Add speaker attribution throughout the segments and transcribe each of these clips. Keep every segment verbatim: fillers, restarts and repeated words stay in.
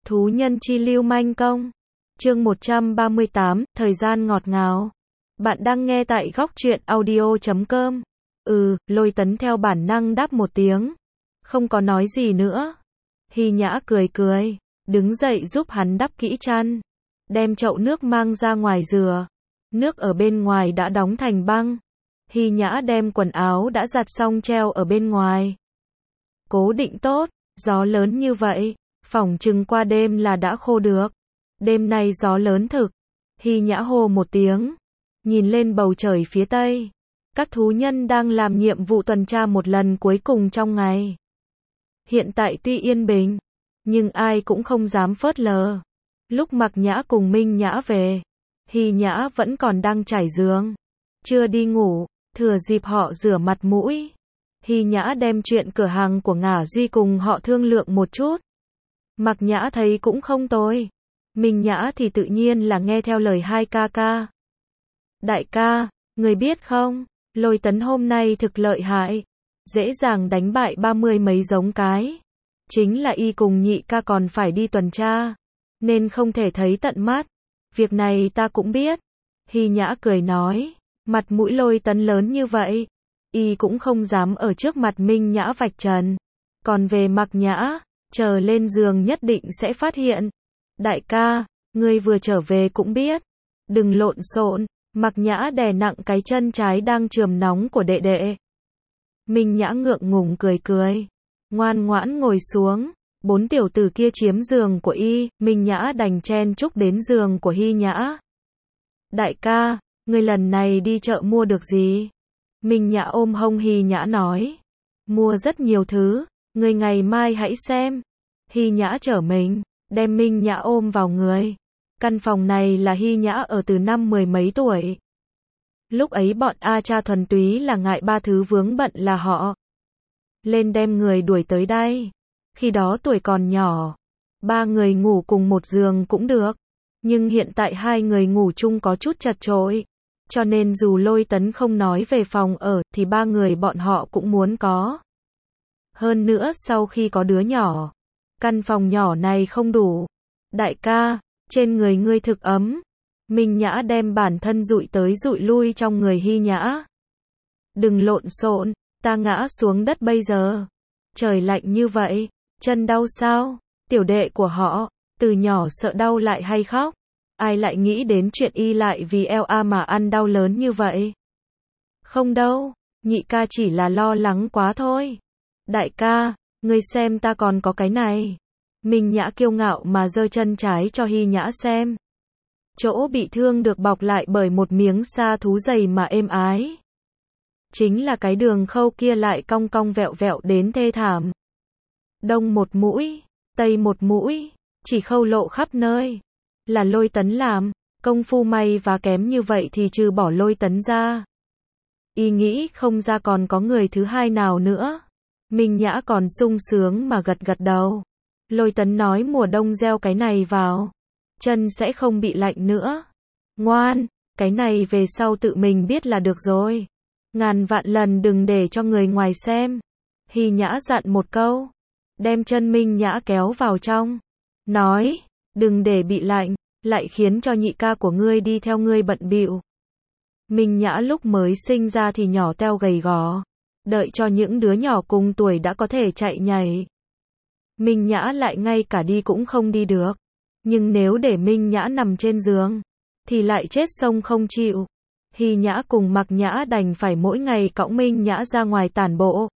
Speaker 1: Thú nhân chi lưu manh công. Chương một trăm ba mươi tám, thời gian ngọt ngào. Bạn đang nghe tại góc truyện audio chấm com. Ừ, Lôi Tấn theo bản năng đáp một tiếng. Không có nói gì nữa. Hy Nhã cười cười, đứng dậy giúp hắn đắp kỹ chăn. Đem chậu nước mang ra ngoài rửa. Nước ở bên ngoài đã đóng thành băng. Hy Nhã đem quần áo đã giặt xong treo ở bên ngoài. Cố định tốt, gió lớn như vậy, phỏng chừng qua đêm là đã khô được. Đêm nay gió lớn thực. Hy Nhã hô một tiếng, nhìn lên bầu trời phía tây. Các thú nhân đang làm nhiệm vụ tuần tra một lần cuối cùng trong ngày. Hiện tại tuy yên bình, nhưng ai cũng không dám phớt lờ. Lúc Mạc Nhã cùng Minh Nhã về, Hy Nhã vẫn còn đang trải giường, chưa đi ngủ. Thừa dịp họ rửa mặt mũi, Hy Nhã đem chuyện cửa hàng của Ngả Duy cùng họ thương lượng một chút. Mạc Nhã thấy cũng không tồi. Minh Nhã thì tự nhiên là nghe theo lời hai ca ca. Đại ca, người biết không, Lôi Tấn hôm nay thực lợi hại, dễ dàng đánh bại ba mươi mấy giống cái. Chính là y cùng nhị ca còn phải đi tuần tra, nên không thể thấy tận mắt. Việc này ta cũng biết. Hy Nhã cười nói, mặt mũi Lôi Tấn lớn như vậy, y cũng không dám ở trước mặt Minh Nhã vạch trần. Còn về Mạc Nhã, chờ lên giường nhất định sẽ phát hiện. Đại ca, ngươi vừa trở về cũng biết. Đừng lộn xộn. Mạc Nhã đè nặng cái chân trái đang chườm nóng của đệ đệ. Minh Nhã ngượng ngùng cười cười, ngoan ngoãn ngồi xuống. Bốn tiểu tử kia chiếm giường của y, Minh Nhã đành chen chúc đến giường của Hy Nhã. Đại ca, ngươi lần này đi chợ mua được gì? Minh Nhã ôm hông Hy Nhã nói. Mua rất nhiều thứ, ngươi ngày mai hãy xem. Hy Nhã trở mình, đem Minh Nhã ôm vào người. Căn phòng này là Hy Nhã ở từ năm mười mấy tuổi. Lúc ấy bọn A Cha thuần túy là ngại ba thứ vướng bận là họ lên đem người đuổi tới đây. Khi đó tuổi còn nhỏ, ba người ngủ cùng một giường cũng được. Nhưng hiện tại hai người ngủ chung có chút chật chội. Cho nên dù Lôi Tấn không nói về phòng ở, thì ba người bọn họ cũng muốn có. Hơn nữa sau khi có đứa nhỏ, căn phòng nhỏ này không đủ. Đại ca, trên người ngươi thực ấm. Minh Nhã đem bản thân dụi tới dụi lui trong người Hy Nhã. Đừng lộn xộn, ta ngã xuống đất bây giờ. Trời lạnh như vậy, chân đau sao? Tiểu đệ của họ, từ nhỏ sợ đau lại hay khóc. Ai lại nghĩ đến chuyện y lại vì eo a mà ăn đau lớn như vậy? Không đâu, nhị ca chỉ là lo lắng quá thôi. Đại ca, ngươi xem ta còn có cái này. Minh Nhã kiêu ngạo mà giơ chân trái cho Hy Nhã xem. Chỗ bị thương được bọc lại bởi một miếng sa thú dày mà êm ái. Chính là cái đường khâu kia lại cong cong vẹo vẹo đến thê thảm. Đông một mũi, tây một mũi, chỉ khâu lộ khắp nơi. Là Lôi Tấn làm, công phu may và kém như vậy thì trừ bỏ Lôi Tấn ra. Y nghĩ không ra còn có người thứ hai nào nữa. Minh Nhã còn sung sướng mà gật gật đầu. Lôi Tấn nói mùa đông gieo cái này vào, chân sẽ không bị lạnh nữa. Ngoan, cái này về sau tự mình biết là được rồi. Ngàn vạn lần đừng để cho người ngoài xem. Hy Nhã dặn một câu, đem chân Minh Nhã kéo vào trong. Nói, đừng để bị lạnh, lại khiến cho nhị ca của ngươi đi theo ngươi bận bịu. Minh Nhã lúc mới sinh ra thì nhỏ teo gầy gò. Đợi cho những đứa nhỏ cùng tuổi đã có thể chạy nhảy. Minh Nhã lại ngay cả đi cũng không đi được. Nhưng nếu để Minh Nhã nằm trên giường, thì lại chết sông không chịu. Hy Nhã cùng Mạc Nhã đành phải mỗi ngày cõng Minh Nhã ra ngoài tản bộ.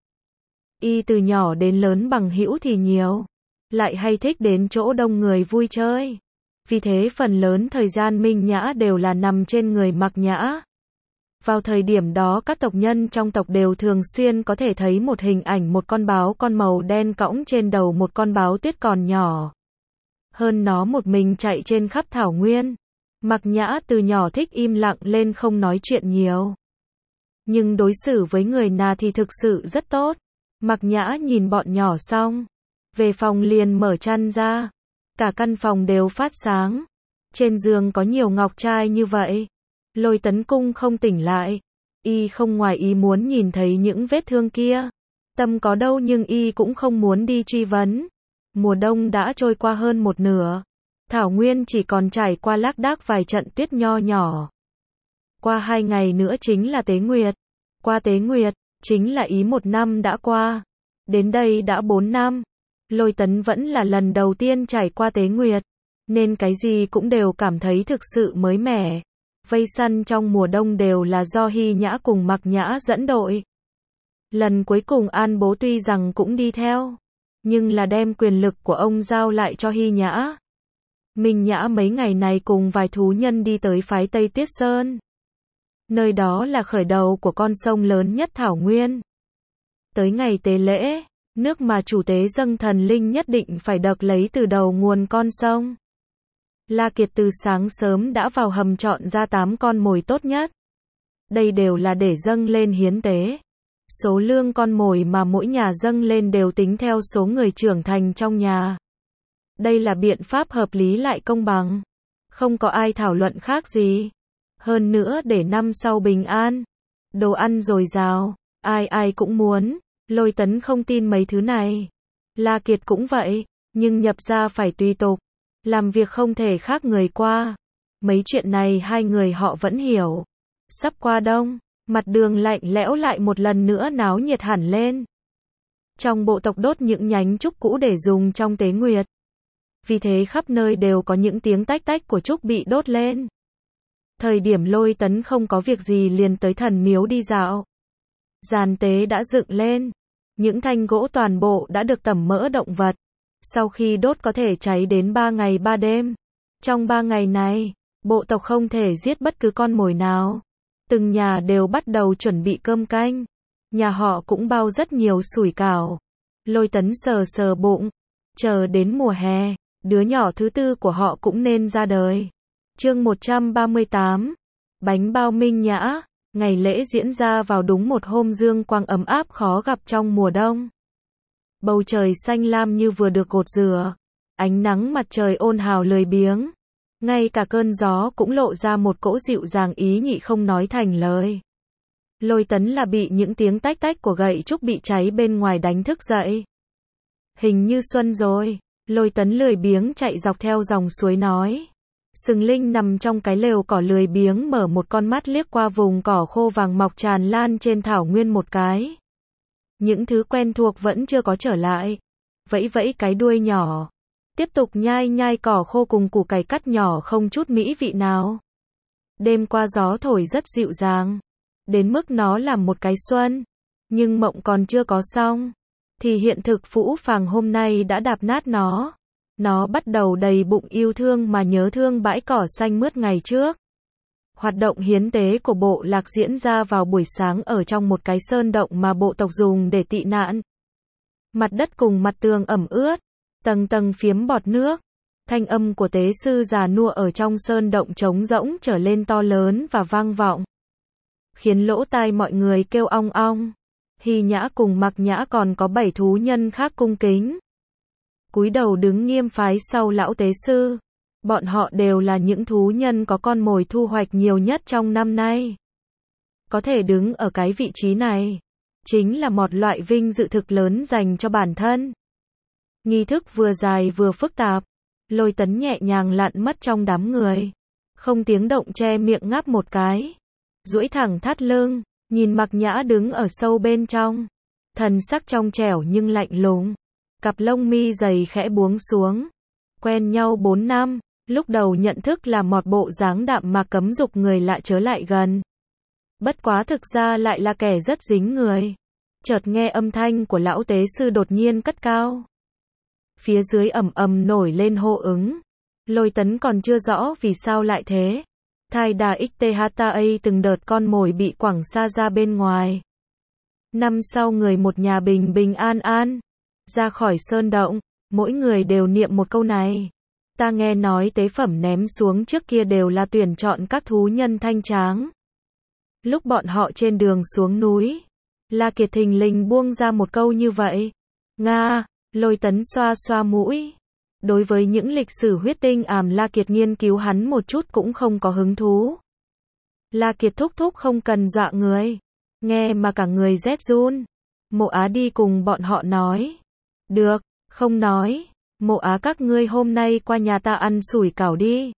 Speaker 1: Y từ nhỏ đến lớn bằng hữu thì nhiều, lại hay thích đến chỗ đông người vui chơi. Vì thế phần lớn thời gian Minh Nhã đều là nằm trên người Mạc Nhã. Vào thời điểm đó các tộc nhân trong tộc đều thường xuyên có thể thấy một hình ảnh một con báo con màu đen cõng trên đầu một con báo tuyết còn nhỏ. Hơn nó một mình chạy trên khắp thảo nguyên. Mạc Nhã từ nhỏ thích im lặng lên không nói chuyện nhiều. Nhưng đối xử với người nào thì thực sự rất tốt. Mạc Nhã nhìn bọn nhỏ xong, về phòng liền mở chăn ra. Cả căn phòng đều phát sáng. Trên giường có nhiều ngọc trai như vậy. Lôi Tấn cung không tỉnh lại. Y không ngoài ý muốn nhìn thấy những vết thương kia. Tâm có đâu nhưng y cũng không muốn đi truy vấn. Mùa đông đã trôi qua hơn một nửa. Thảo nguyên chỉ còn trải qua lác đác vài trận tuyết nho nhỏ. Qua hai ngày nữa chính là Tế Nguyệt. Qua Tế Nguyệt, chính là ý một năm đã qua. Đến đây đã bốn năm. Lôi Tấn vẫn là lần đầu tiên trải qua Tế Nguyệt, nên cái gì cũng đều cảm thấy thực sự mới mẻ. Vây săn trong mùa đông đều là do Hy Nhã cùng Mặc Nhã dẫn đội. Lần cuối cùng An Bố tuy rằng cũng đi theo, nhưng là đem quyền lực của ông giao lại cho Hy Nhã. Minh Nhã mấy ngày này cùng vài thú nhân đi tới phái Tây Tuyết Sơn. Nơi đó là khởi đầu của con sông lớn nhất Thảo Nguyên. Tới ngày tế lễ, nước mà chủ tế dâng thần linh nhất định phải đợt lấy từ đầu nguồn con sông. La Kiệt từ sáng sớm đã vào hầm chọn ra tám con mồi tốt nhất. Đây đều là để dâng lên hiến tế. Số lương con mồi mà mỗi nhà dâng lên đều tính theo số người trưởng thành trong nhà. Đây là biện pháp hợp lý lại công bằng. Không có ai thảo luận khác gì. Hơn nữa để năm sau bình an. Đồ ăn dồi dào, ai ai cũng muốn. Lôi Tấn không tin mấy thứ này. La Kiệt cũng vậy, nhưng nhập gia phải tùy tục. Làm việc không thể khác người qua. Mấy chuyện này hai người họ vẫn hiểu. Sắp qua đông, mặt đường lạnh lẽo lại một lần nữa náo nhiệt hẳn lên. Trong bộ tộc đốt những nhánh trúc cũ để dùng trong tế nguyệt. Vì thế khắp nơi đều có những tiếng tách tách của trúc bị đốt lên. Thời điểm Lôi Tấn không có việc gì liền tới thần miếu đi dạo. Giàn tế đã dựng lên. Những thanh gỗ toàn bộ đã được tẩm mỡ động vật. Sau khi đốt có thể cháy đến ba ngày ba đêm. Trong ba ngày này, bộ tộc không thể giết bất cứ con mồi nào. Từng nhà đều bắt đầu chuẩn bị cơm canh. Nhà họ cũng bao rất nhiều sủi cảo. Lôi Tấn sờ sờ bụng. Chờ đến mùa hè, đứa nhỏ thứ tư của họ cũng nên ra đời. Chương một trăm ba mươi tám. Bánh bao Minh Nhã. Ngày lễ diễn ra vào đúng một hôm dương quang ấm áp khó gặp trong mùa đông. Bầu trời xanh lam như vừa được gột rửa. Ánh nắng mặt trời ôn hào lười biếng. Ngay cả cơn gió cũng lộ ra một cỗ dịu dàng ý nhị không nói thành lời. Lôi Tấn là bị những tiếng tách tách của gậy trúc bị cháy bên ngoài đánh thức dậy. Hình như xuân rồi. Lôi Tấn lười biếng chạy dọc theo dòng suối nói. Sừng Linh nằm trong cái lều cỏ lười biếng mở một con mắt liếc qua vùng cỏ khô vàng mọc tràn lan trên thảo nguyên một cái. Những thứ quen thuộc vẫn chưa có trở lại. Vẫy vẫy cái đuôi nhỏ. Tiếp tục nhai nhai cỏ khô cùng củ cải cắt nhỏ không chút mỹ vị nào. Đêm qua gió thổi rất dịu dàng. Đến mức nó làm một cái xuân. Nhưng mộng còn chưa có xong. Thì hiện thực phũ phàng hôm nay đã đạp nát nó. Nó bắt đầu đầy bụng yêu thương mà nhớ thương bãi cỏ xanh mướt ngày trước. Hoạt động hiến tế của bộ lạc diễn ra vào buổi sáng ở trong một cái sơn động mà bộ tộc dùng để tị nạn. Mặt đất cùng mặt tường ẩm ướt, tầng tầng phiếm bọt nước. Thanh âm của tế sư già nua ở trong sơn động trống rỗng trở lên to lớn và vang vọng. Khiến lỗ tai mọi người kêu ong ong. Hy Nhã cùng Mặc Nhã còn có bảy thú nhân khác cung kính. Cúi đầu đứng nghiêm phái sau lão tế sư. Bọn họ đều là những thú nhân có con mồi thu hoạch nhiều nhất trong năm nay. Có thể đứng ở cái vị trí này, chính là một loại vinh dự thực lớn dành cho bản thân. Nghi thức vừa dài vừa phức tạp. Lôi Tấn nhẹ nhàng lặn mất trong đám người. Không tiếng động che miệng ngáp một cái. Duỗi thẳng thắt lưng, nhìn Mặc Nhã đứng ở sâu bên trong. Thần sắc trong trẻo nhưng lạnh lùng. Cặp lông mi dày khẽ buông xuống. Quen nhau bốn năm, lúc đầu nhận thức là một bộ dáng đạm mà cấm dục người lạ chớ lại gần. Bất quá thực ra lại là kẻ rất dính người. Chợt nghe âm thanh của lão tế sư đột nhiên cất cao. Phía dưới ầm ầm nổi lên hô ứng. Lôi Tấn còn chưa rõ vì sao lại thế. Thai đà xthta từng đợt con mồi bị quẳng xa ra bên ngoài. Năm sau người một nhà bình bình an an. Ra khỏi sơn động, mỗi người đều niệm một câu này. Ta nghe nói tế phẩm ném xuống trước kia đều là tuyển chọn các thú nhân thanh tráng. Lúc bọn họ trên đường xuống núi, La Kiệt thình lình buông ra một câu như vậy. Nga, Lôi Tấn xoa xoa mũi. Đối với những lịch sử huyết tinh ảm La Kiệt nghiên cứu hắn một chút cũng không có hứng thú. La Kiệt thúc thúc không cần dọa người. Nghe mà cả người rét run. Mộ Á đi cùng bọn họ nói. Được, không nói. Mộ Á các ngươi hôm nay qua nhà ta ăn sủi cảo đi.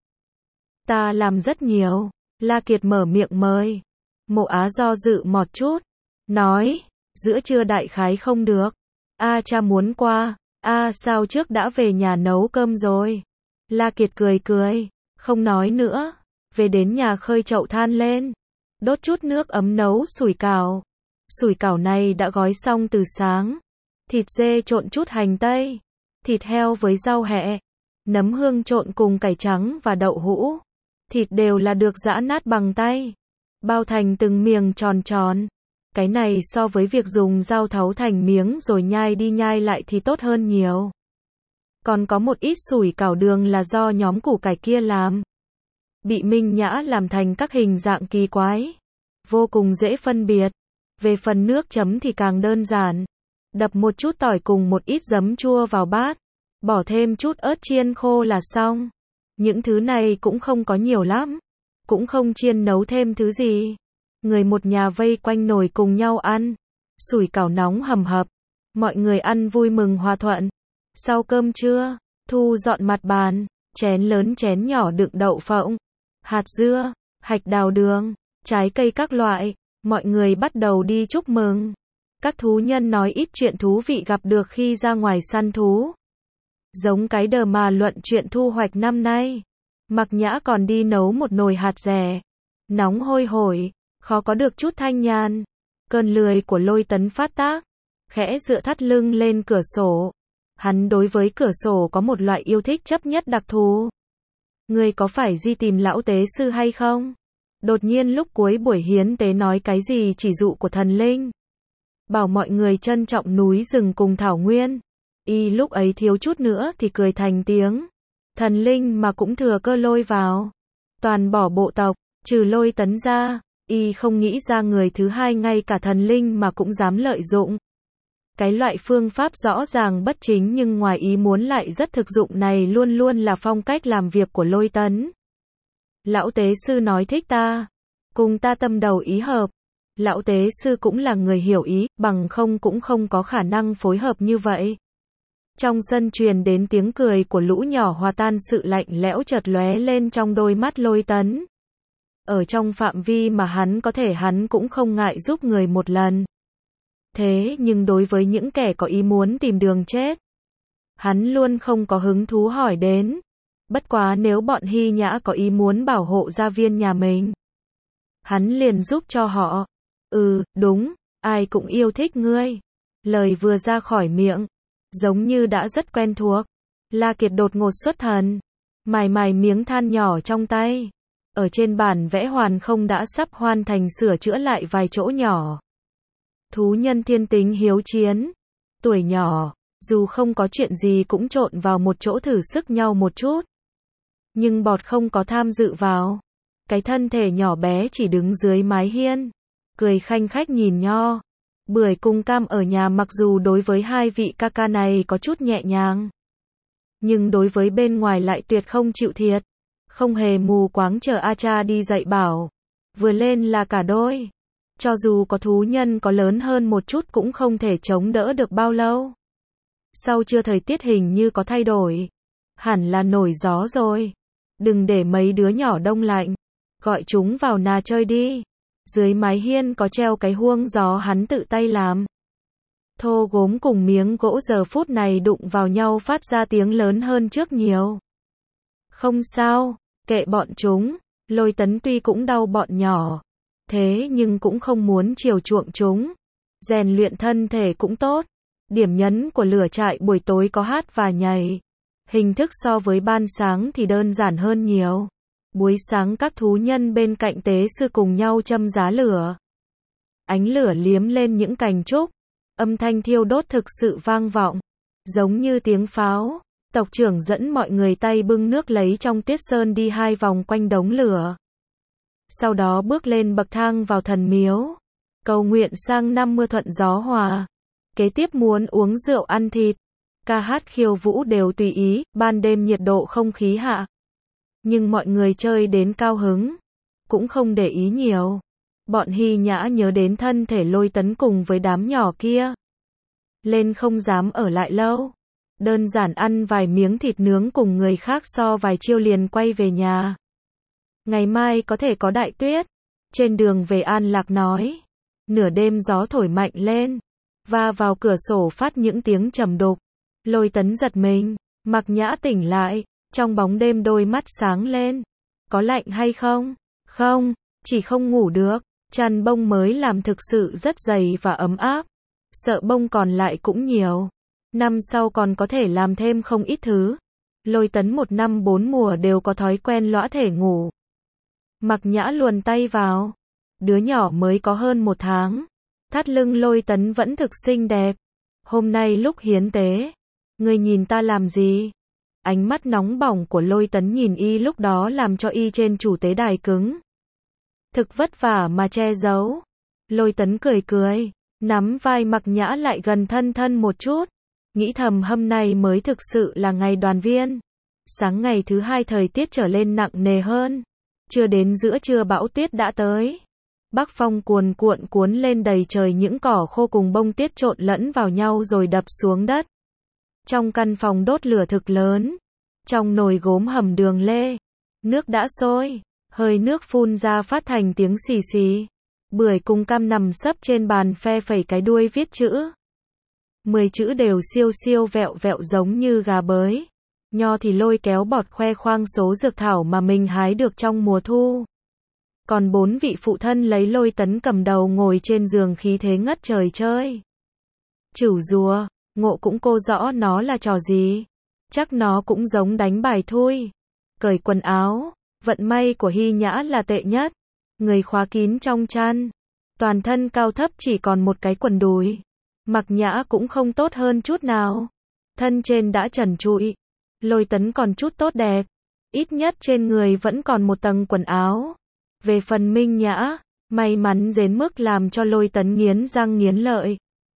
Speaker 1: Ta làm rất nhiều. La Kiệt mở miệng mời. Mộ Á do dự một chút. Nói, giữa trưa đại khái không được. A cha muốn qua. A sao trước đã về nhà nấu cơm rồi. La Kiệt cười cười. Không nói nữa. Về đến nhà khơi chậu than lên. Đốt chút nước ấm nấu sủi cảo. Sủi cảo này đã gói xong từ sáng. Thịt dê trộn chút hành tây. Thịt heo với rau hẹ. Nấm hương trộn cùng cải trắng và đậu hũ. Thịt đều là được giã nát bằng tay. Bao thành từng miếng tròn tròn. Cái này so với việc dùng dao thấu thành miếng rồi nhai đi nhai lại thì tốt hơn nhiều. Còn có một ít sủi cảo đường là do nhóm củ cải kia làm. Bị Minh Nhã làm thành các hình dạng kỳ quái. Vô cùng dễ phân biệt. Về phần nước chấm thì càng đơn giản. Đập một chút tỏi cùng một ít giấm chua vào bát. Bỏ thêm chút ớt chiên khô là xong. Những thứ này cũng không có nhiều lắm. Cũng không chiên nấu thêm thứ gì. Người một nhà vây quanh nồi cùng nhau ăn. Sủi cảo nóng hầm hập. Mọi người ăn vui mừng hòa thuận. Sau cơm trưa, thu dọn mặt bàn. Chén lớn chén nhỏ đựng đậu phộng, hạt dưa, hạch đào đường, trái cây các loại. Mọi người bắt đầu đi chúc mừng. Các thú nhân nói ít chuyện thú vị gặp được khi ra ngoài săn thú. Giống cái đờ mà luận chuyện thu hoạch năm nay. Mặc Nhã còn đi nấu một nồi hạt dẻ. Nóng hôi hổi, khó có được chút thanh nhàn. Cơn lười của Lôi Tấn phát tác. Khẽ dựa thắt lưng lên cửa sổ. Hắn đối với cửa sổ có một loại yêu thích chấp nhất đặc thù. Ngươi có phải đi tìm lão tế sư hay không? Đột nhiên lúc cuối buổi hiến tế nói cái gì chỉ dụ của thần linh. Bảo mọi người trân trọng núi rừng cùng thảo nguyên. Y lúc ấy thiếu chút nữa thì cười thành tiếng. Thần linh mà cũng thừa cơ lôi vào. Toàn bỏ bộ tộc, trừ Lôi Tấn ra. Y không nghĩ ra người thứ hai ngay cả thần linh mà cũng dám lợi dụng. Cái loại phương pháp rõ ràng bất chính nhưng ngoài ý muốn lại rất thực dụng này luôn luôn là phong cách làm việc của Lôi Tấn. Lão tế sư nói thích ta. Cùng ta tâm đầu ý hợp. Lão tế sư cũng là người hiểu ý, bằng không cũng không có khả năng phối hợp như vậy. Trong sân truyền đến tiếng cười của lũ nhỏ hòa tan sự lạnh lẽo chợt lóe lên trong đôi mắt Lôi Tấn. Ở trong phạm vi mà hắn có thể hắn cũng không ngại giúp người một lần. Thế nhưng đối với những kẻ có ý muốn tìm đường chết, hắn luôn không có hứng thú hỏi đến. Bất quá nếu bọn Hy Nhã có ý muốn bảo hộ gia viên nhà mình, hắn liền giúp cho họ. Ừ, đúng, ai cũng yêu thích ngươi. Lời vừa ra khỏi miệng, giống như đã rất quen thuộc. La Kiệt đột ngột xuất thần, mài mài miếng than nhỏ trong tay. Ở trên bản vẽ hoàn không đã sắp hoàn thành sửa chữa lại vài chỗ nhỏ. Thú nhân thiên tính hiếu chiến. Tuổi nhỏ, dù không có chuyện gì cũng trộn vào một chỗ thử sức nhau một chút. Nhưng bọt không có tham dự vào. Cái thân thể nhỏ bé chỉ đứng dưới mái hiên. Cười khanh khách nhìn Nho. Bưởi cùng Cam ở nhà mặc dù đối với hai vị ca ca này có chút nhẹ nhàng. Nhưng đối với bên ngoài lại tuyệt không chịu thiệt. Không hề mù quáng chờ A cha đi dạy bảo. Vừa lên là cả đôi. Cho dù có thú nhân có lớn hơn một chút cũng không thể chống đỡ được bao lâu. Sau trưa thời tiết hình như có thay đổi. Hẳn là nổi gió rồi. Đừng để mấy đứa nhỏ đông lạnh. Gọi chúng vào nà chơi đi. Dưới mái hiên có treo cái huông gió hắn tự tay làm. Thô gốm cùng miếng gỗ giờ phút này đụng vào nhau phát ra tiếng lớn hơn trước nhiều. Không sao, kệ bọn chúng. Lôi Tấn tuy cũng đau bọn nhỏ. Thế nhưng cũng không muốn chiều chuộng chúng. Rèn luyện thân thể cũng tốt. Điểm nhấn của lửa trại buổi tối có hát và nhảy. Hình thức so với ban sáng thì đơn giản hơn nhiều. Buổi sáng các thú nhân bên cạnh tế sư cùng nhau châm giá lửa. Ánh lửa liếm lên những cành trúc. Âm thanh thiêu đốt thực sự vang vọng. Giống như tiếng pháo. Tộc trưởng dẫn mọi người tay bưng nước lấy trong tuyết sơn đi hai vòng quanh đống lửa. Sau đó bước lên bậc thang vào thần miếu. Cầu nguyện sang năm mưa thuận gió hòa. Kế tiếp muốn uống rượu ăn thịt. Ca hát khiêu vũ đều tùy ý, ban đêm nhiệt độ không khí hạ. Nhưng mọi người chơi đến cao hứng. Cũng không để ý nhiều. Bọn Hy Nhã nhớ đến thân thể Lôi Tấn cùng với đám nhỏ kia. Lên không dám ở lại lâu. Đơn giản ăn vài miếng thịt nướng cùng người khác so vài chiêu liền quay về nhà. Ngày mai có thể có đại tuyết. Trên đường về An Lạc nói. Nửa đêm gió thổi mạnh lên, và vào cửa sổ phát những tiếng trầm đục. Lôi Tấn giật mình, Mặc Nhã tỉnh lại, trong bóng đêm đôi mắt sáng lên. Có lạnh hay không? Không, chỉ không ngủ được. Chăn bông mới làm thực sự rất dày và ấm áp. Sợ bông còn lại cũng nhiều. Năm sau còn có thể làm thêm không ít thứ. Lôi Tấn một năm bốn mùa đều có thói quen lõa thể ngủ. Mặc Nhã luồn tay vào. Đứa nhỏ mới có hơn một tháng. Thắt lưng Lôi Tấn vẫn thực xinh đẹp. Hôm nay lúc hiến tế. Ngươi nhìn ta làm gì? Ánh mắt nóng bỏng của Lôi Tấn nhìn y lúc đó làm cho y trên chủ tế đài cứng. Thực vất vả mà che giấu. Lôi Tấn cười cười. Nắm vai Mặc Nhã lại gần thân thân một chút. Nghĩ thầm hôm nay mới thực sự là ngày đoàn viên. Sáng ngày thứ hai thời tiết trở lên nặng nề hơn. Chưa đến giữa trưa bão tuyết đã tới. Bắc phong cuồn cuộn cuốn lên đầy trời những cỏ khô cùng bông tuyết trộn lẫn vào nhau rồi đập xuống đất. Trong căn phòng đốt lửa thực lớn. Trong nồi gốm hầm đường lê. Nước đã sôi. Hơi nước phun ra phát thành tiếng xì xì. Bưởi cùng cam nằm sấp trên bàn phe phẩy cái đuôi viết chữ. Mười chữ đều siêu siêu vẹo vẹo giống như gà bới. Nho thì lôi kéo bọt khoe khoang số dược thảo mà mình hái được trong mùa thu. Còn bốn vị phụ thân lấy Lôi Tấn cầm đầu ngồi trên giường khí thế ngất trời chơi. Chửu rùa, Ngộ cũng cô rõ nó là trò gì. Chắc nó cũng giống đánh bài thui. Cởi quần áo, vận may của Hy Nhã là tệ nhất. Người khóa kín trong chăn. Toàn thân cao thấp chỉ còn một cái quần đùi. Mặc Nhã cũng không tốt hơn chút nào. Thân trên đã trần trụi. Lôi Tấn còn chút tốt đẹp. Ít nhất trên người vẫn còn một tầng quần áo. Về phần Minh Nhã, may mắn đến mức làm cho Lôi Tấn nghiến răng nghiến lợi.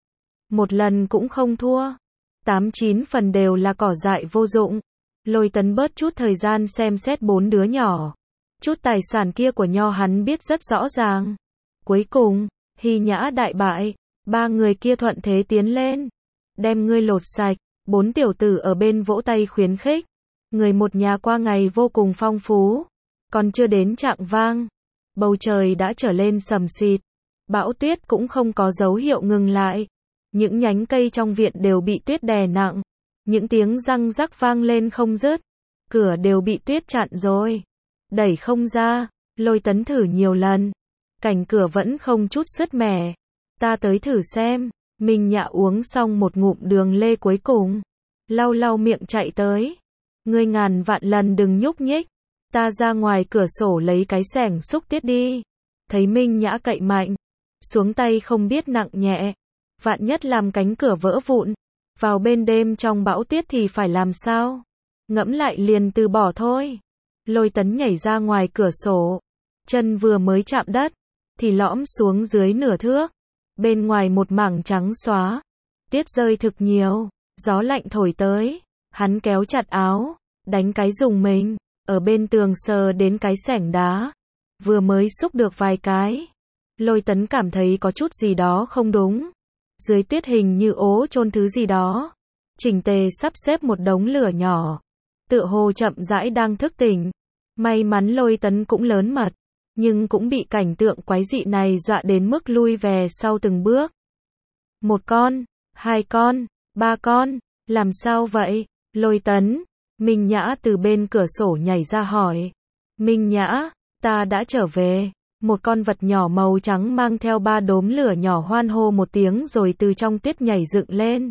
Speaker 1: Một lần cũng không thua. Tám chín phần đều là cỏ dại vô dụng. Lôi Tấn bớt chút thời gian xem xét bốn đứa nhỏ. Chút tài sản kia của Nho hắn biết rất rõ ràng. Cuối cùng, Hy Nhã đại bại. Ba người kia thuận thế tiến lên. Đem ngươi lột sạch. Bốn tiểu tử ở bên vỗ tay khuyến khích. Người một nhà qua ngày vô cùng phong phú. Còn chưa đến chạng vang. Bầu trời đã trở lên sầm xịt. Bão tuyết cũng không có dấu hiệu ngừng lại. Những nhánh cây trong viện đều bị tuyết đè nặng. Những tiếng răng rắc vang lên không dứt. Cửa đều bị tuyết chặn rồi. Đẩy không ra. Lôi Tấn thử nhiều lần. Cảnh cửa vẫn không chút sứt mẻ. Ta tới thử xem. Minh Nhã uống xong một ngụm đường lê cuối cùng. Lau lau miệng chạy tới. Ngươi ngàn vạn lần đừng nhúc nhích. Ta ra ngoài cửa sổ lấy cái xẻng xúc tiết đi. Thấy Minh Nhã cậy mạnh. Xuống tay không biết nặng nhẹ. Vạn nhất làm cánh cửa vỡ vụn. Vào bên đêm trong bão tuyết thì phải làm sao? Ngẫm lại liền từ bỏ thôi. Lôi Tấn nhảy ra ngoài cửa sổ. Chân vừa mới chạm đất. Thì lõm xuống dưới nửa thước. Bên ngoài một mảng trắng xóa. Tiết rơi thực nhiều. Gió lạnh thổi tới. Hắn kéo chặt áo. Đánh cái dùng mình. Ở bên tường sờ đến cái xẻng đá. Vừa mới xúc được vài cái. Lôi Tấn cảm thấy có chút gì đó không đúng. Dưới tuyết hình như ố chôn thứ gì đó. Chỉnh tề sắp xếp một đống lửa nhỏ. Tựa hồ chậm rãi đang thức tỉnh. May mắn Lôi Tấn cũng lớn mật. Nhưng cũng bị cảnh tượng quái dị này dọa đến mức lui về sau từng bước. Một con, hai con, ba con, làm sao vậy? Lôi Tấn. Minh Nhã từ bên cửa sổ nhảy ra hỏi. Minh Nhã, ta đã trở về. Một con vật nhỏ màu trắng mang theo ba đốm lửa nhỏ hoan hô một tiếng rồi từ trong tuyết nhảy dựng lên.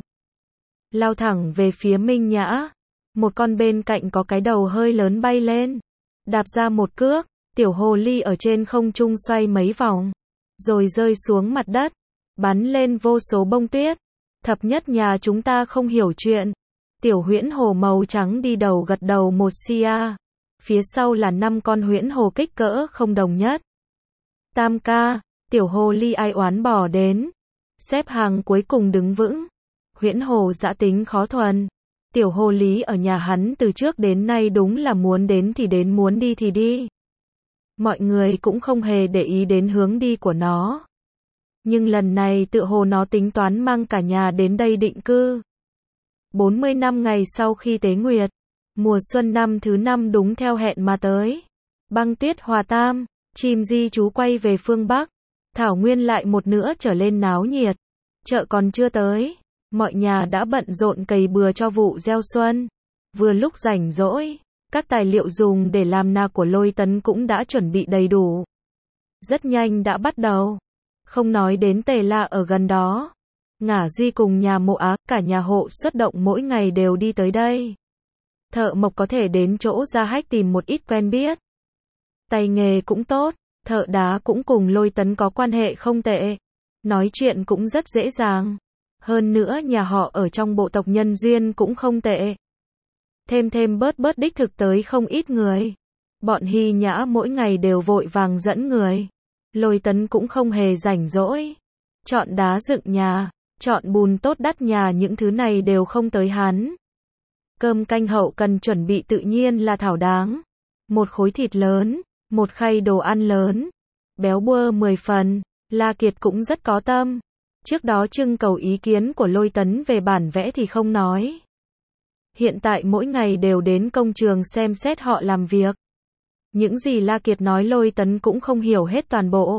Speaker 1: Lao thẳng về phía Minh Nhã. Một con bên cạnh có cái đầu hơi lớn bay lên. Đạp ra một cước. Tiểu hồ ly ở trên không trung xoay mấy vòng. Rồi rơi xuống mặt đất. Bắn lên vô số bông tuyết. Thập nhất nhà chúng ta không hiểu chuyện. Tiểu huyễn hồ màu trắng đi đầu gật đầu một xia. Phía sau là năm con huyễn hồ kích cỡ không đồng nhất. Tam ca, tiểu hồ ly ai oán bỏ đến. Xếp hàng cuối cùng đứng vững. Huyễn hồ dã tính khó thuần. Tiểu hồ lý ở nhà hắn từ trước đến nay đúng là muốn đến thì đến, muốn đi thì đi. Mọi người cũng không hề để ý đến hướng đi của nó. Nhưng lần này tựa hồ nó tính toán mang cả nhà đến đây định cư. bốn mươi năm ngày sau khi tế nguyệt, mùa xuân năm thứ năm đúng theo hẹn mà tới. Băng tuyết hòa tam, chim di trú quay về phương Bắc. Thảo nguyên lại một nữa trở lên náo nhiệt. Chợ còn chưa tới, mọi nhà đã bận rộn cày bừa cho vụ gieo xuân. Vừa lúc rảnh rỗi, các tài liệu dùng để làm na của Lôi Tấn cũng đã chuẩn bị đầy đủ. Rất nhanh đã bắt đầu. Không nói đến Tề La ở gần đó. Ngả Duy cùng nhà Mộ Á, cả nhà hộ xuất động mỗi ngày đều đi tới đây. Thợ mộc có thể đến chỗ Gia Hách tìm một ít quen biết. Tay nghề cũng tốt, thợ đá cũng cùng Lôi Tấn có quan hệ không tệ. Nói chuyện cũng rất dễ dàng. Hơn nữa nhà họ ở trong bộ tộc nhân duyên cũng không tệ. Thêm thêm bớt bớt đích thực tới không ít người. Bọn Hy Nhã mỗi ngày đều vội vàng dẫn người. Lôi Tấn cũng không hề rảnh rỗi. Chọn đá dựng nhà, chọn bùn tốt đắt nhà, những thứ này đều không tới hắn. Cơm canh hậu cần chuẩn bị tự nhiên là thảo đáng. Một khối thịt lớn, một khay đồ ăn lớn. Béo bơ mười phần, La Kiệt cũng rất có tâm. Trước đó trưng cầu ý kiến của Lôi Tấn về bản vẽ thì không nói. Hiện tại mỗi ngày đều đến công trường xem xét họ làm việc. Những gì La Kiệt nói Lôi Tấn cũng không hiểu hết toàn bộ.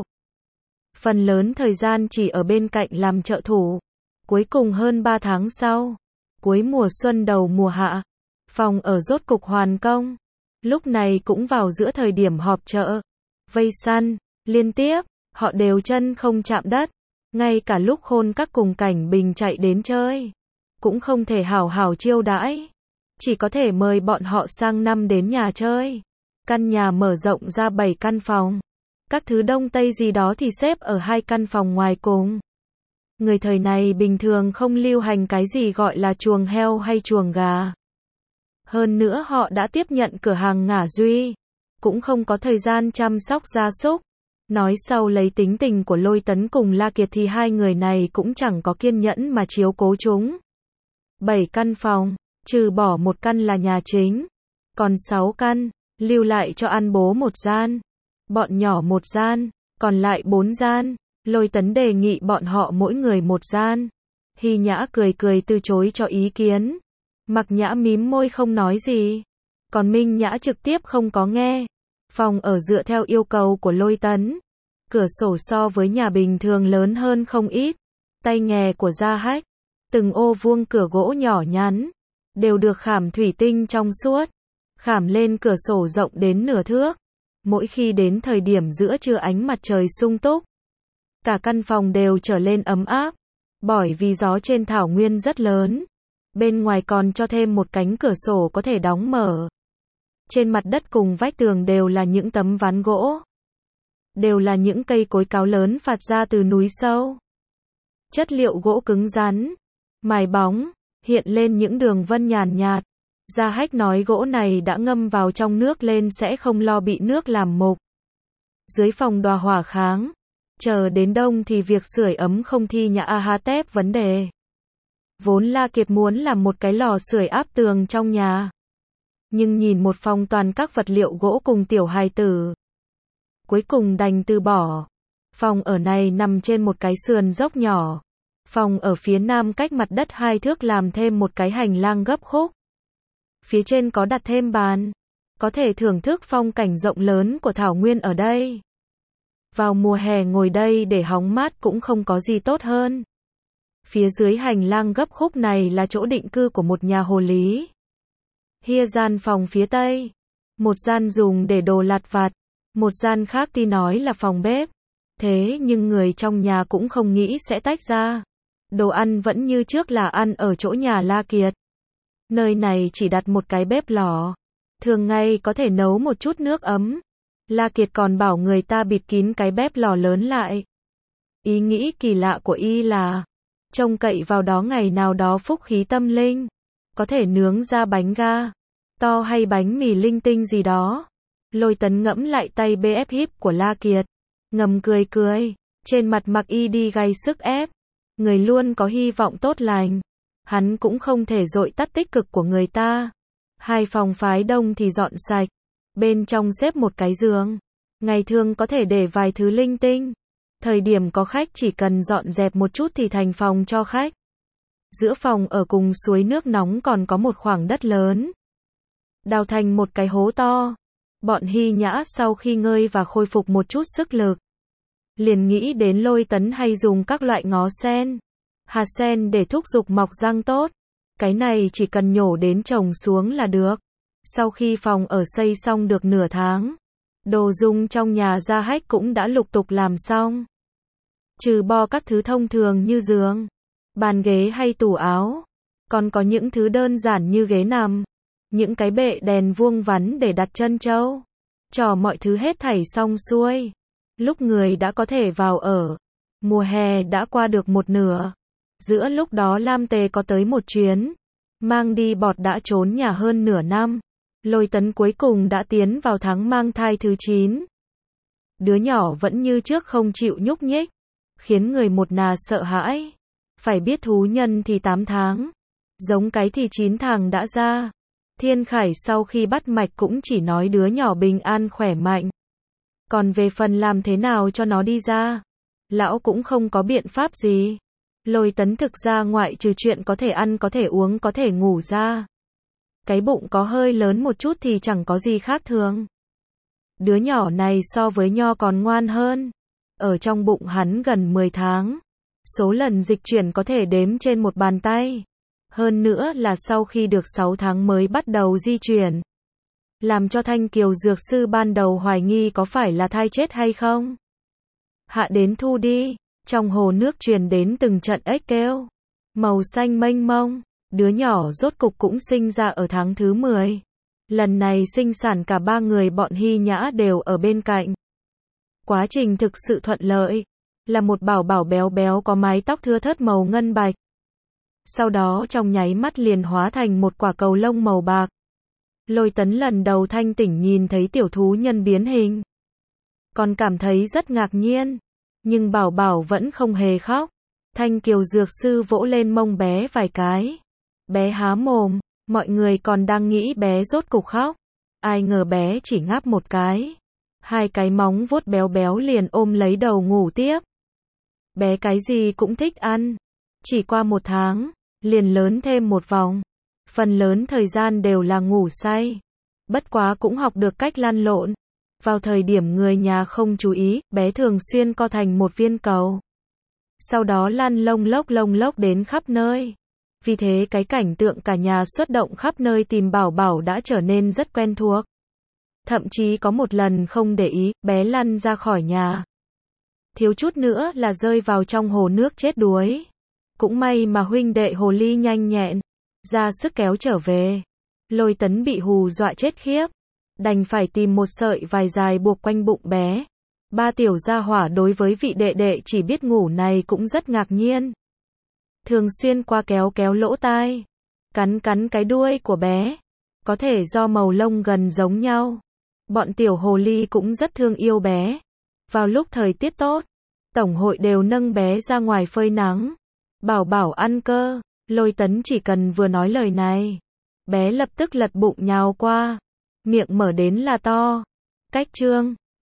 Speaker 1: Phần lớn thời gian chỉ ở bên cạnh làm trợ thủ. Cuối cùng hơn ba tháng sau, cuối mùa xuân đầu mùa hạ, phòng ở rốt cục hoàn công. Lúc này cũng vào giữa thời điểm họp chợ. Vây săn, liên tiếp, họ đều chân không chạm đất. Ngay cả lúc Khôn Các cùng Cảnh Bình chạy đến chơi, cũng không thể hảo hảo chiêu đãi. Chỉ có thể mời bọn họ sang năm đến nhà chơi. Căn nhà mở rộng ra bảy căn phòng. Các thứ đông tây gì đó thì xếp ở hai căn phòng ngoài cùng. Người thời này bình thường không lưu hành cái gì gọi là chuồng heo hay chuồng gà. Hơn nữa họ đã tiếp nhận cửa hàng Ngả Duy, cũng không có thời gian chăm sóc gia súc. Nói sau lấy tính tình của Lôi Tấn cùng La Kiệt thì hai người này cũng chẳng có kiên nhẫn mà chiếu cố chúng. Bảy căn phòng, trừ bỏ một căn là nhà chính, còn sáu căn, lưu lại cho ăn bố một gian, bọn nhỏ một gian, còn lại bốn gian. Lôi Tấn đề nghị bọn họ mỗi người một gian. Hy Nhã cười cười từ chối cho ý kiến. Mặc Nhã mím môi không nói gì. Còn Minh Nhã trực tiếp không có nghe. Phòng ở dựa theo yêu cầu của Lôi Tấn. Cửa sổ so với nhà bình thường lớn hơn không ít. Tay nghề của Gia Hách. Từng ô vuông cửa gỗ nhỏ nhắn. Đều được khảm thủy tinh trong suốt. Khảm lên cửa sổ rộng đến nửa thước. Mỗi khi đến thời điểm giữa trưa ánh mặt trời sung túc, cả căn phòng đều trở lên ấm áp. Bởi vì gió trên thảo nguyên rất lớn. Bên ngoài còn cho thêm một cánh cửa sổ có thể đóng mở. Trên mặt đất cùng vách tường đều là những tấm ván gỗ. Đều là những cây cối cao lớn phạt ra từ núi sâu. Chất liệu gỗ cứng rắn, mài bóng, hiện lên những đường vân nhàn nhạt. Gia Hách nói gỗ này đã ngâm vào trong nước lên sẽ không lo bị nước làm mục. Dưới phòng đòa hỏa kháng. Chờ đến đông thì việc sưởi ấm không thi nhà a ha tép vấn đề. Vốn La Kiệt muốn làm một cái lò sưởi áp tường trong nhà. Nhưng nhìn một phòng toàn các vật liệu gỗ cùng tiểu hài tử. Cuối cùng đành từ bỏ. Phòng ở này nằm trên một cái sườn dốc nhỏ. Phòng ở phía nam cách mặt đất hai thước làm thêm một cái hành lang gấp khúc. Phía trên có đặt thêm bàn. Có thể thưởng thức phong cảnh rộng lớn của thảo nguyên ở đây. Vào mùa hè ngồi đây để hóng mát cũng không có gì tốt hơn. Phía dưới hành lang gấp khúc này là chỗ định cư của một nhà hồ lý. Hia gian phòng phía tây. Một gian dùng để đồ lặt vặt. Một gian khác thì nói là phòng bếp. Thế nhưng người trong nhà cũng không nghĩ sẽ tách ra. Đồ ăn vẫn như trước là ăn ở chỗ nhà La Kiệt. Nơi này chỉ đặt một cái bếp lò. Thường ngày có thể nấu một chút nước ấm. La Kiệt còn bảo người ta bịt kín cái bếp lò lớn lại. Ý nghĩ kỳ lạ của y là trông cậy vào đó ngày nào đó phúc khí tâm linh, có thể nướng ra bánh ga to hay bánh mì linh tinh gì đó. Lôi Tấn ngẫm lại tay bê ép híp của La Kiệt, ngầm cười cười, trên mặt mặc y đi gay sức ép. Người luôn có hy vọng tốt lành, hắn cũng không thể dội tắt tích cực của người ta. Hai phòng phái đông thì dọn sạch, bên trong xếp một cái giường, ngày thường có thể để vài thứ linh tinh. Thời điểm có khách chỉ cần dọn dẹp một chút thì thành phòng cho khách. Giữa phòng ở cùng suối nước nóng còn có một khoảng đất lớn. Đào thành một cái hố to. Bọn Hy Nhã sau khi ngơi và khôi phục một chút sức lực, liền nghĩ đến Lôi Tấn hay dùng các loại ngó sen, hạt sen để thúc giục mọc răng tốt. Cái này chỉ cần nhổ đến trồng xuống là được. Sau khi phòng ở xây xong được nửa tháng, đồ dùng trong nhà gia hách cũng đã lục tục làm xong. Trừ bo các thứ thông thường như giường, bàn ghế hay tủ áo, còn có những thứ đơn giản như ghế nằm, những cái bệ đèn vuông vắn để đặt chân trâu, trò mọi thứ hết thảy xong xuôi. Lúc người đã có thể vào ở. Mùa hè đã qua được một nửa. Giữa lúc đó Lam Tề có tới một chuyến, mang đi bọt đã trốn nhà hơn nửa năm. Lôi Tấn cuối cùng đã tiến vào tháng mang thai thứ chín. Đứa nhỏ vẫn như trước không chịu nhúc nhích, khiến người một nhà sợ hãi. Phải biết thú nhân thì tám tháng, giống cái thì chín tháng đã ra. Thiên Khải sau khi bắt mạch cũng chỉ nói đứa nhỏ bình an khỏe mạnh. Còn về phần làm thế nào cho nó đi ra, lão cũng không có biện pháp gì. Lôi Tấn thực ra ngoại trừ chuyện có thể ăn, có thể uống, có thể ngủ ra, cái bụng có hơi lớn một chút thì chẳng có gì khác thường. Đứa nhỏ này so với Nho còn ngoan hơn. Ở trong bụng hắn gần mười tháng. Số lần dịch chuyển có thể đếm trên một bàn tay. Hơn nữa là sau khi được sáu tháng mới bắt đầu di chuyển. Làm cho Thanh Kiều dược sư ban đầu hoài nghi có phải là thai chết hay không. Hạ đến thu đi, trong hồ nước truyền đến từng trận ếch kêu. Màu xanh mênh mông, đứa nhỏ rốt cục cũng sinh ra ở tháng thứ mười. Lần này sinh sản cả ba người bọn Hy Nhã đều ở bên cạnh. Quá trình thực sự thuận lợi, là một bảo bảo béo béo có mái tóc thưa thớt màu ngân bạch. Sau đó trong nháy mắt liền hóa thành một quả cầu lông màu bạc. Lôi Tấn lần đầu thanh tỉnh nhìn thấy tiểu thú nhân biến hình, còn cảm thấy rất ngạc nhiên, nhưng bảo bảo vẫn không hề khóc. Thanh Kiều dược sư vỗ lên mông bé vài cái. Bé há mồm, mọi người còn đang nghĩ bé rốt cục khóc. Ai ngờ bé chỉ ngáp một cái. Hai cái móng vuốt béo béo liền ôm lấy đầu ngủ tiếp. Bé cái gì cũng thích ăn. Chỉ qua một tháng, liền lớn thêm một vòng. Phần lớn thời gian đều là ngủ say. Bất quá cũng học được cách lăn lộn. Vào thời điểm người nhà không chú ý, bé thường xuyên co thành một viên cầu. Sau đó lăn lông lốc lông lốc đến khắp nơi. Vì thế cái cảnh tượng cả nhà xuất động khắp nơi tìm bảo bảo đã trở nên rất quen thuộc. Thậm chí có một lần không để ý, bé lăn ra khỏi nhà. Thiếu chút nữa là rơi vào trong hồ nước chết đuối. Cũng may mà huynh đệ hồ ly nhanh nhẹn, ra sức kéo trở về. Lôi Tấn bị hù dọa chết khiếp. Đành phải tìm một sợi vải dài buộc quanh bụng bé. Ba tiểu gia hỏa đối với vị đệ đệ chỉ biết ngủ này cũng rất ngạc nhiên. Thường xuyên qua kéo kéo lỗ tai, cắn cắn cái đuôi của bé. Có thể do màu lông gần giống nhau. Bọn tiểu hồ ly cũng rất thương yêu bé. Vào lúc thời tiết tốt, tổng hội đều nâng bé ra ngoài phơi nắng. Bảo bảo ăn cơ. Lôi Tấn chỉ cần vừa nói lời này, bé lập tức lật bụng nhào qua. Miệng mở đến là to. Cách chương